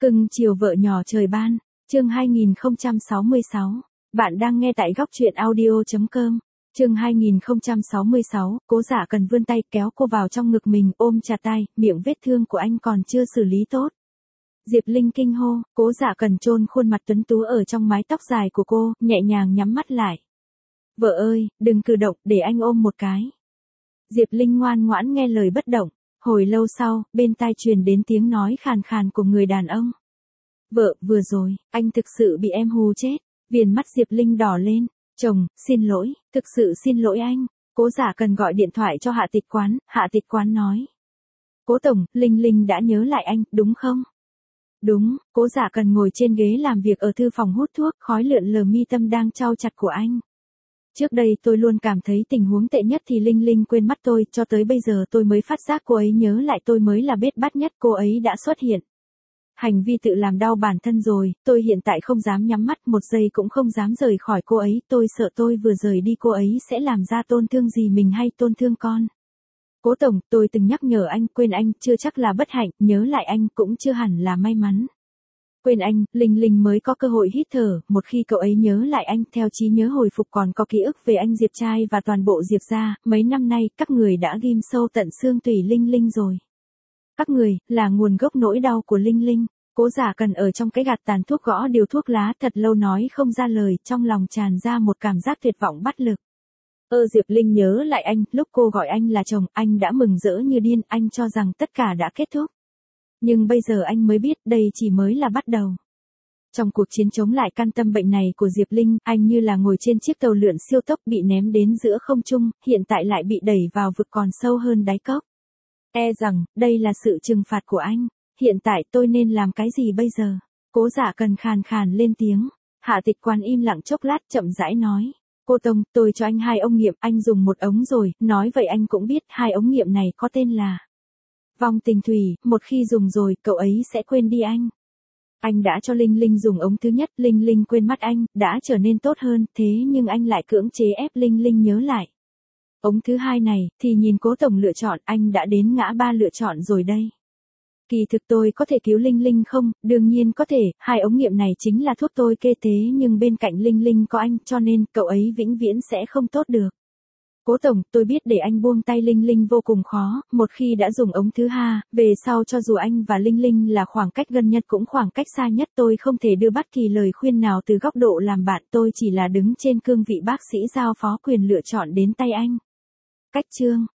Cưng chiều vợ nhỏ trời ban, chương 2066. Bạn đang nghe tại góc truyện audio.com. Chương 2066, Cố Dạ Cần vươn tay kéo cô vào trong ngực mình, ôm chặt tay, miệng vết thương của anh còn chưa xử lý tốt. Diệp Linh kinh hô, Cố Dạ Cần chôn khuôn mặt tuấn tú ở trong mái tóc dài của cô, nhẹ nhàng nhắm mắt lại. Vợ ơi, đừng cử động, để anh ôm một cái. Diệp Linh ngoan ngoãn nghe lời bất động. Hồi lâu sau, bên tai truyền đến tiếng nói khàn khàn của người đàn ông. Vợ, vừa rồi, anh thực sự bị em hù chết. Viền mắt Diệp Linh đỏ lên. Chồng, xin lỗi, thực sự xin lỗi anh. Cố Dạ Cần gọi điện thoại cho Hạ Tịch Quán nói. Cố tổng, Linh Linh đã nhớ lại anh, đúng không? Đúng, Cố Dạ Cần ngồi trên ghế làm việc ở thư phòng hút thuốc, khói lượn lờ mi tâm đang trao chặt của anh. Trước đây tôi luôn cảm thấy tình huống tệ nhất thì Linh Linh quên mất tôi, cho tới bây giờ tôi mới phát giác cô ấy nhớ lại tôi mới là bết bát nhất, cô ấy đã xuất hiện. Hành vi tự làm đau bản thân rồi, tôi hiện tại không dám nhắm mắt một giây cũng không dám rời khỏi cô ấy, tôi sợ tôi vừa rời đi cô ấy sẽ làm ra tổn thương gì mình hay tổn thương con. Cố tổng, tôi từng nhắc nhở anh, quên anh chưa chắc là bất hạnh, nhớ lại anh cũng chưa hẳn là may mắn. Quên anh, Linh Linh mới có cơ hội hít thở, một khi cậu ấy nhớ lại anh, theo trí nhớ hồi phục còn có ký ức về anh Diệp trai và toàn bộ Diệp gia, mấy năm nay, các người đã ghim sâu tận xương tủy Linh Linh rồi. Các người, là nguồn gốc nỗi đau của Linh Linh. Cố Dạ Cần ở trong cái gạt tàn thuốc gõ điều thuốc lá thật lâu nói không ra lời, trong lòng tràn ra một cảm giác tuyệt vọng bất lực. Diệp Linh nhớ lại anh, lúc cô gọi anh là chồng, anh đã mừng rỡ như điên, anh cho rằng tất cả đã kết thúc. Nhưng bây giờ anh mới biết đây chỉ mới là bắt đầu. Trong cuộc chiến chống lại căn tâm bệnh này của Diệp Linh, anh như là ngồi trên chiếc tàu lượn siêu tốc bị ném đến giữa không trung, hiện tại lại bị đẩy vào vực còn sâu hơn đáy cốc. E rằng, đây là sự trừng phạt của anh. Hiện tại tôi nên làm cái gì bây giờ? Cố Dạ Cần khàn khàn lên tiếng. Hạ Tịch Quán im lặng chốc lát chậm rãi nói. Cô Tông, tôi cho anh 2 ống nghiệm, anh dùng 1 ống rồi, nói vậy anh cũng biết 2 ống nghiệm này có tên là Vong Tình Thủy, một khi dùng rồi, cậu ấy sẽ quên đi anh. Anh đã cho Linh Linh dùng ống thứ nhất, Linh Linh quên mất anh, đã trở nên tốt hơn, thế nhưng anh lại cưỡng chế ép Linh Linh nhớ lại. Ống thứ 2 này, thì nhìn Cố tổng lựa chọn, anh đã đến ngã ba lựa chọn rồi đây. Kỳ thực tôi có thể cứu Linh Linh không? Đương nhiên có thể, 2 ống nghiệm này chính là thuốc tôi kê thế nhưng bên cạnh Linh Linh có anh, cho nên cậu ấy vĩnh viễn sẽ không tốt được. Cố tổng, tôi biết để anh buông tay Linh Linh vô cùng khó, một khi đã dùng ống thứ 2, về sau cho dù anh và Linh Linh là khoảng cách gần nhất cũng khoảng cách xa nhất, tôi không thể đưa bất kỳ lời khuyên nào từ góc độ làm bạn, tôi chỉ là đứng trên cương vị bác sĩ giao phó quyền lựa chọn đến tay anh. Cách chương